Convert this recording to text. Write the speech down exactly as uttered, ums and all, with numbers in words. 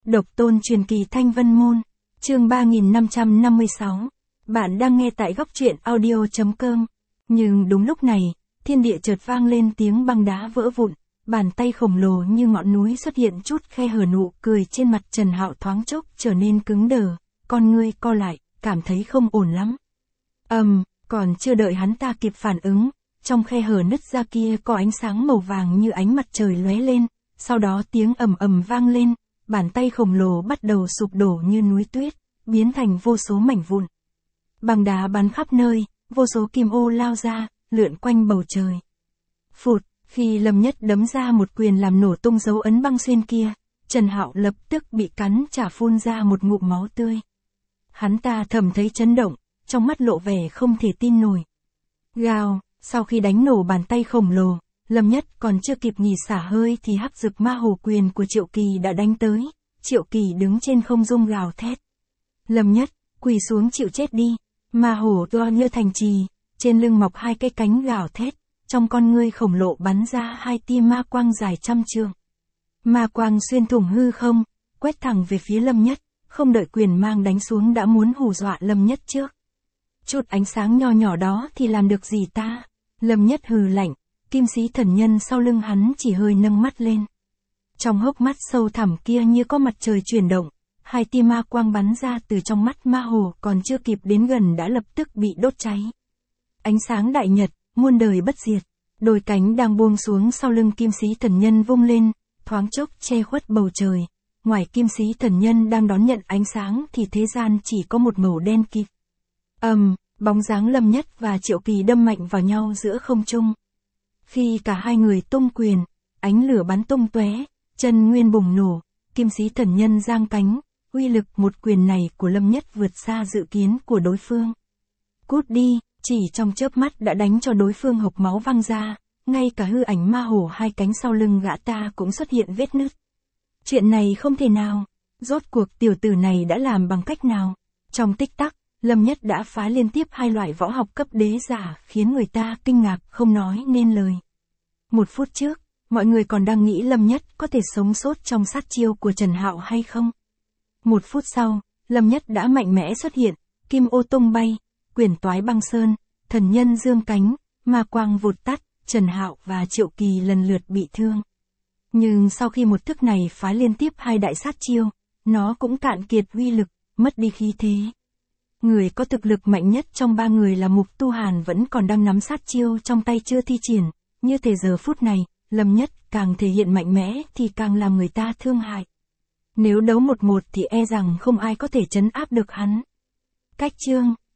Độc tôn truyền kỳ Thanh Vân Môn, chương ba nghìn năm trăm năm mươi sáu. Bạn đang nghe tại góc truyện audio.com. Nhưng đúng lúc này, thiên địa chợt vang lên tiếng băng đá vỡ vụn, bàn tay khổng lồ như ngọn núi xuất hiện chút khe hở, nụ cười trên mặt Trần Hạo thoáng chốc trở nên cứng đờ, con ngươi co lại, cảm thấy không ổn lắm. Ầm, um, còn chưa đợi hắn ta kịp phản ứng, trong khe hở nứt ra kia có ánh sáng màu vàng như ánh mặt trời lóe lên, sau đó tiếng ầm ầm vang lên, bàn tay khổng lồ bắt đầu sụp đổ như núi tuyết, biến thành vô số mảnh vụn. Băng đá bắn khắp nơi, vô số kim ô lao ra, lượn quanh bầu trời. Phụt, khi Lâm Nhất đấm ra một quyền làm nổ tung dấu ấn băng xuyên kia, Trần Hạo lập tức bị cắn trả phun ra một ngụm máu tươi. Hắn ta thầm thấy chấn động, trong mắt lộ vẻ không thể tin nổi. Gào, sau khi đánh nổ bàn tay khổng lồ, Lâm Nhất còn chưa kịp nghỉ xả hơi thì hắc dực ma hổ quyền của Triệu Kỳ đã đánh tới. Triệu Kỳ đứng trên không trung gào thét. Lâm Nhất, quỳ xuống chịu chết đi. Ma hổ to như thành trì, trên lưng mọc hai cái cánh gào thét, trong con ngươi khổng lồ bắn ra hai tia ma quang dài trăm trượng. Ma quang xuyên thủng hư không, quét thẳng về phía Lâm Nhất, không đợi quyền mang đánh xuống đã muốn hù dọa Lâm Nhất trước. Chút ánh sáng nho nhỏ đó thì làm được gì ta? Lâm Nhất hừ lạnh, kim sĩ thần nhân sau lưng hắn chỉ hơi nâng mắt lên. Trong hốc mắt sâu thẳm kia như có mặt trời chuyển động, hai tia ma quang bắn ra từ trong mắt ma hồ, còn chưa kịp đến gần đã lập tức bị đốt cháy. Ánh sáng đại nhật, muôn đời bất diệt, đôi cánh đang buông xuống sau lưng kim sĩ thần nhân vung lên, thoáng chốc che khuất bầu trời. Ngoài kim sĩ thần nhân đang đón nhận ánh sáng thì thế gian chỉ có một màu đen kịt. Ầm, um, bóng dáng Lâm Nhất và Triệu Kỳ đâm mạnh vào nhau giữa không trung. Khi cả hai người tung quyền, ánh lửa bắn tung tóe, chân nguyên bùng nổ, kim sĩ thần nhân giang cánh, uy lực một quyền này của Lâm Nhất vượt xa dự kiến của đối phương. Cút đi, chỉ trong chớp mắt đã đánh cho đối phương hộc máu văng ra, ngay cả hư ảnh ma hổ hai cánh sau lưng gã ta cũng xuất hiện vết nứt. Chuyện này không thể nào, rốt cuộc tiểu tử này đã làm bằng cách nào? Trong tích tắc, Lâm Nhất đã phá liên tiếp hai loại võ học cấp đế giả khiến người ta kinh ngạc không nói nên lời. Một phút trước, mọi người còn đang nghĩ Lâm Nhất có thể sống sót trong sát chiêu của Trần Hạo hay không. Một phút sau, Lâm Nhất đã mạnh mẽ xuất hiện, kim ô tung bay, quyền toái băng sơn, thần nhân dương cánh, ma quang vụt tắt, Trần Hạo và Triệu Kỳ lần lượt bị thương. Nhưng sau khi một thức này phá liên tiếp hai đại sát chiêu, nó cũng cạn kiệt uy lực, mất đi khí thế. Người có thực lực mạnh nhất trong ba người là Mục Tu Hàn vẫn còn đang nắm sát chiêu trong tay chưa thi triển, như thế giờ phút này, Lâm Nhất càng thể hiện mạnh mẽ thì càng làm người ta thương hại. Nếu đấu một một thì e rằng không ai có thể trấn áp được hắn. Cách chương,